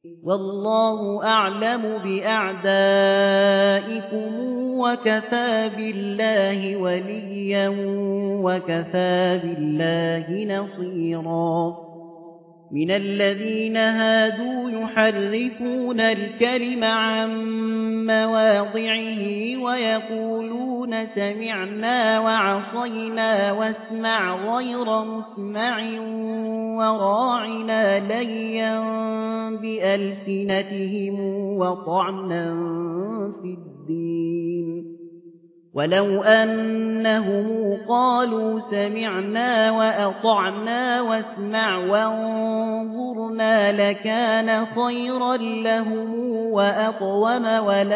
والله أعلم بأعدائكم وكفى بالله وليا وكفى بالله نصيرا من الذين هادوا يحرفون الكلم عن مواضعه ويقولون سمعنا وعصينا واسمع غير مسمع وراعنا ليا بألسنتهم وطعنا في الدين ولو أنهم قالوا سمعنا وأطعنا واسمع وانظرنا لكان خيرا لهم وأقوم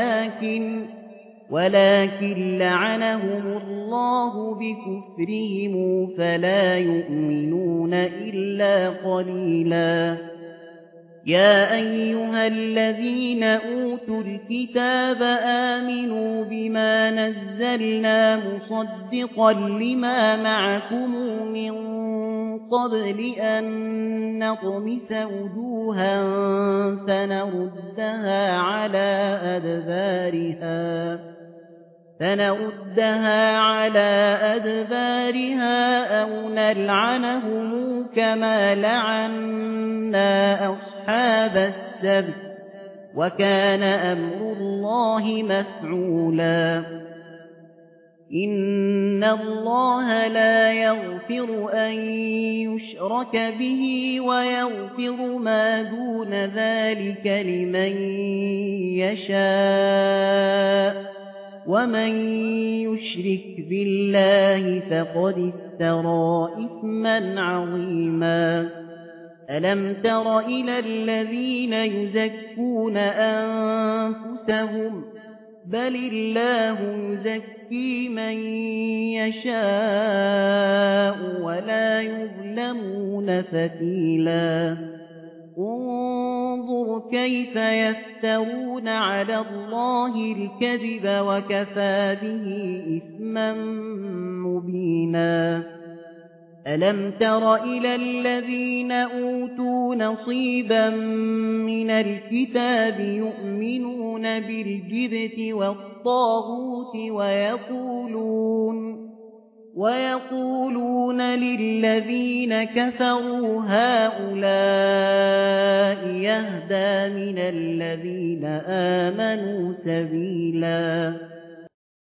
ولكن لعنهم الله بكفرهم فلا يؤمنون إلا قليلا يا أيها الذين أوتوا الكتاب آمنوا بما نزلنا مصدقا لما معكم من قبل أن نطمس وجوها فنردها على أدبارها أو نلعنهم كما لعنا أصحاب السبت وكان أمر الله مفعولا إن الله لا يغفر أن يشرك به ويغفر ما دون ذلك لمن يشاء ومن يشرك بالله فقد افترى إثما عظيما ألم تر إلى الذين يزكون أنفسهم بل الله يزكي من يشاء ولا يظلمون فتيلا انظر كيف يفترون على الله الكذب وكفى به إثما مبينا ألم تر إلى الذين أوتوا نصيبا من الكتاب يؤمنون بالجبت والطاغوت ويقولون للذين كفروا هؤلاء يهدى من الذين آمنوا سبيلا